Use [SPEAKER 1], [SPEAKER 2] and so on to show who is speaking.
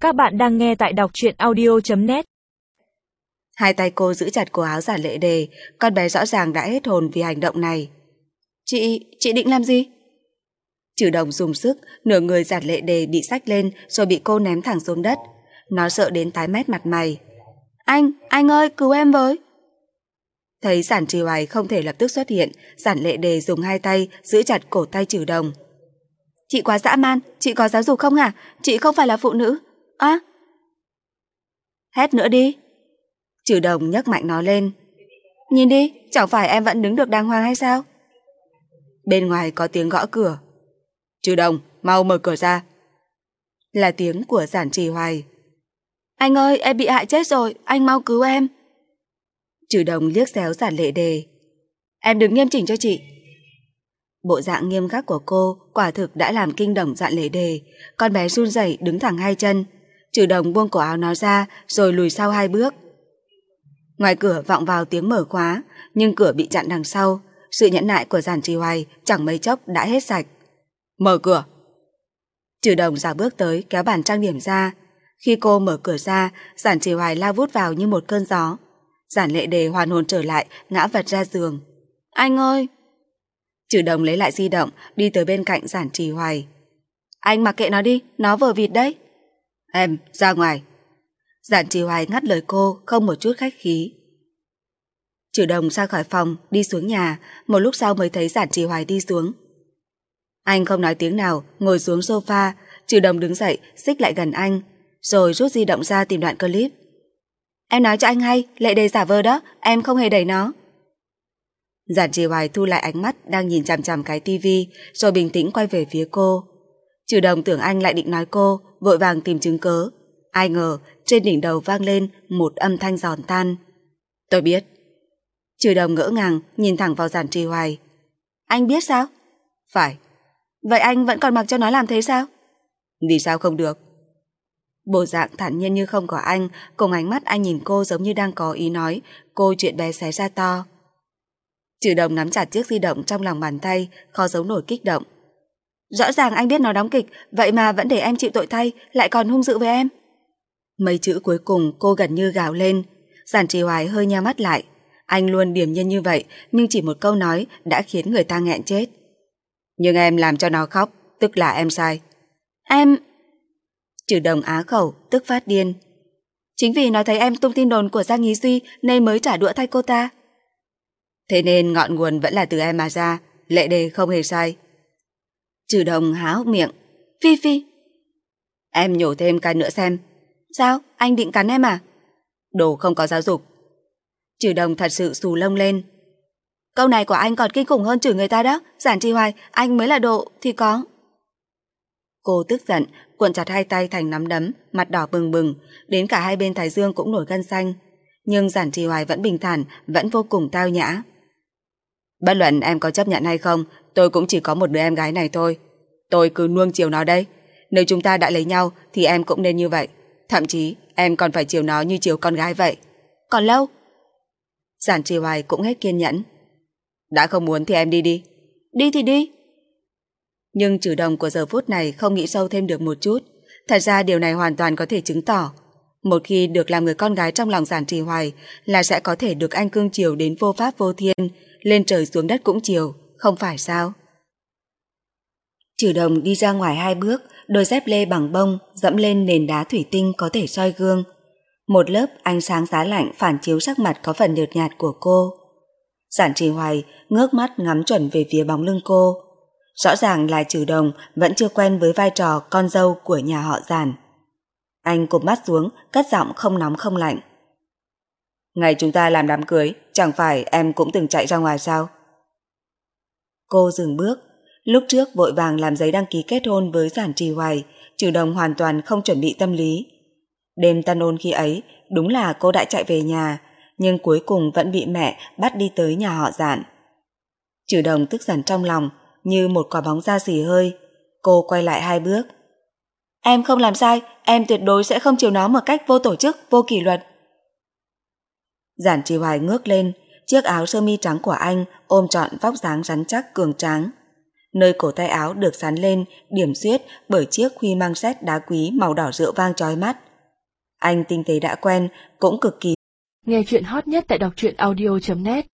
[SPEAKER 1] Các bạn đang nghe tại đọc truyện audio.net.
[SPEAKER 2] Hai tay cô giữ chặt cổ áo Giản Lệ Đề, con bé rõ ràng đã hết hồn vì hành động này. Chị định làm gì? Trừ Đồng dùng sức, nửa người Giản Lệ Đề bị xách lên rồi bị cô ném thẳng xuống đất. Nó sợ đến tái mét mặt mày. Anh ơi, cứu em với! Thấy Giản Trì Hoài không thể lập tức xuất hiện, Giản Lệ Đề dùng hai tay giữ chặt cổ tay Trừ Đồng. Chị quá dã man, chị có giáo dục không hả? Chị không phải là phụ nữ. Hét nữa đi! Trừ Đồng nhấc mạnh nó lên. Nhìn đi, chẳng phải em vẫn đứng được đàng hoàng hay sao? Bên ngoài có tiếng gõ cửa. Trừ Đồng, mau mở cửa ra! Là tiếng của Giản Trì Hoài. Anh ơi, em bị hại chết rồi, anh mau cứu em! Trừ Đồng liếc xéo Giản Lệ Đề. Em đứng nghiêm chỉnh cho chị! Bộ dạng nghiêm khắc của cô quả thực đã làm kinh động Giản Lệ Đề. Con bé run rẩy đứng thẳng hai chân. Trừ Đồng buông cổ áo nó ra rồi lùi sau hai bước. Ngoài cửa vọng vào tiếng mở khóa, nhưng cửa bị chặn đằng sau. Sự nhẫn nại của Giản Trì Hoài chẳng mấy chốc đã hết sạch. Mở cửa! Trừ Đồng dạo bước tới kéo bàn trang điểm ra. Khi cô mở cửa ra, Giản Trì Hoài lao vút vào như một cơn gió. Giản Lệ Đề hoàn hồn trở lại, ngã vật ra giường. Anh ơi! Trừ Đồng lấy lại di động, đi tới bên cạnh Giản Trì Hoài. Anh mặc kệ nó đi, nó vờ vịt đấy. Em, ra ngoài! Giản Trì Hoài ngắt lời cô, không một chút khách khí. Trừ Đồng ra khỏi phòng, đi xuống nhà, một lúc sau mới thấy Giản Trì Hoài đi xuống. Anh không nói tiếng nào, ngồi xuống sofa. Trừ Đồng đứng dậy, xích lại gần anh, rồi rút di động ra tìm đoạn clip. Em nói cho anh hay, Lệ Đề giả vờ đó, em không hề đẩy nó. Giản Trì Hoài thu lại ánh mắt đang nhìn chằm chằm cái tivi, rồi bình tĩnh quay về phía cô. Trừ Đồng tưởng anh lại định nói cô, vội vàng tìm chứng cớ. Ai ngờ trên đỉnh đầu vang lên một âm thanh giòn tan. Tôi biết. Trừ Đồng ngỡ ngàng nhìn thẳng vào Giản Trì Hoài. Anh biết sao? Phải. Vậy anh vẫn còn mặc cho nó làm thế sao? Vì sao không được? Bộ dạng thản nhiên như không có anh, cùng ánh mắt anh nhìn cô giống như đang có ý nói cô chuyện bé xé ra to. Trừ Đồng nắm chặt chiếc di động trong lòng bàn tay, khó giấu nổi kích động. Rõ ràng anh biết nó đóng kịch, vậy mà vẫn để em chịu tội thay, lại còn hung dữ với em. Mấy chữ cuối cùng cô gần như gào lên. Giản Trì Hoài hơi nheo mắt lại. Anh luôn điềm nhiên như vậy, nhưng chỉ một câu nói đã khiến người ta nghẹn chết. Nhưng em làm cho nó khóc, tức là em sai. Em... Trừ Đồng á khẩu, tức phát điên. Chính vì nó thấy em tung tin đồn của Giang Ý Duy nên mới trả đũa thay cô ta. Thế nên ngọn nguồn vẫn là từ em mà ra, Lệ Đề không hề sai. Trừ Đồng há hốc miệng. Phi Phi! Em nhổ thêm cái nữa xem. Sao? Anh định cắn em à? Đồ không có giáo dục. Trừ Đồng thật sự xù lông lên. Câu này của anh còn kinh khủng hơn chửi người ta đó. Giản Trì Hoài, anh mới là độ thì có. Cô tức giận, cuộn chặt hai tay thành nắm đấm, mặt đỏ bừng bừng, đến cả hai bên thái dương cũng nổi gân xanh. Nhưng Giản Trì Hoài vẫn bình thản, vẫn vô cùng tao nhã. Bất luận em có chấp nhận hay không, tôi cũng chỉ có một đứa em gái này thôi. Tôi cứ nuông chiều nó đấy. Nếu chúng ta đã lấy nhau thì em cũng nên như vậy. Thậm chí em còn phải chiều nó như chiều con gái vậy. Còn lâu? Giản Trì Hoài cũng hết kiên nhẫn. Đã không muốn thì em đi đi. Đi thì đi. Nhưng Trừ Đồng của giờ phút này không nghĩ sâu thêm được một chút. Thật ra điều này hoàn toàn có thể chứng tỏ một khi được làm người con gái trong lòng Giản Trì Hoài là sẽ có thể được anh cưng chiều đến vô pháp vô thiên, lên trời xuống đất cũng chiều, không phải sao? Trừ Đồng đi ra ngoài hai bước, đôi dép lê bằng bông dẫm lên nền đá thủy tinh có thể soi gương. Một lớp ánh sáng giá lạnh phản chiếu sắc mặt có phần nhợt nhạt của cô. Giản Trì Hoài ngước mắt ngắm chuẩn về phía bóng lưng cô. Rõ ràng là Trừ Đồng vẫn chưa quen với vai trò con dâu của nhà họ Giản. Anh cụp mắt xuống, cất giọng không nóng không lạnh. Ngày chúng ta làm đám cưới, chẳng phải em cũng từng chạy ra ngoài sao? Cô dừng bước. Lúc trước vội vàng làm giấy đăng ký kết hôn với Giản Trì Hoài, Trừ Đồng hoàn toàn không chuẩn bị tâm lý. Đêm tân hôn khi ấy, đúng là cô đã chạy về nhà, nhưng cuối cùng vẫn bị mẹ bắt đi tới nhà họ Giản. Trừ Đồng tức giận trong lòng, như một quả bóng ra xì hơi. Cô quay lại hai bước. Em không làm sai, em tuyệt đối sẽ không chiều nó một cách vô tổ chức, vô kỷ luật. Giản Trì Hoài ngước lên, chiếc áo sơ mi trắng của anh ôm trọn vóc dáng rắn chắc cường tráng. Nơi cổ tay áo được sắn lên, điểm xuyết bởi chiếc khuy măng xét đá quý màu đỏ rượu vang chói mắt. Anh tinh tế đã quen, cũng cực kỳ.
[SPEAKER 1] Nghe chuyện hot nhất tại đọc truyện audio.net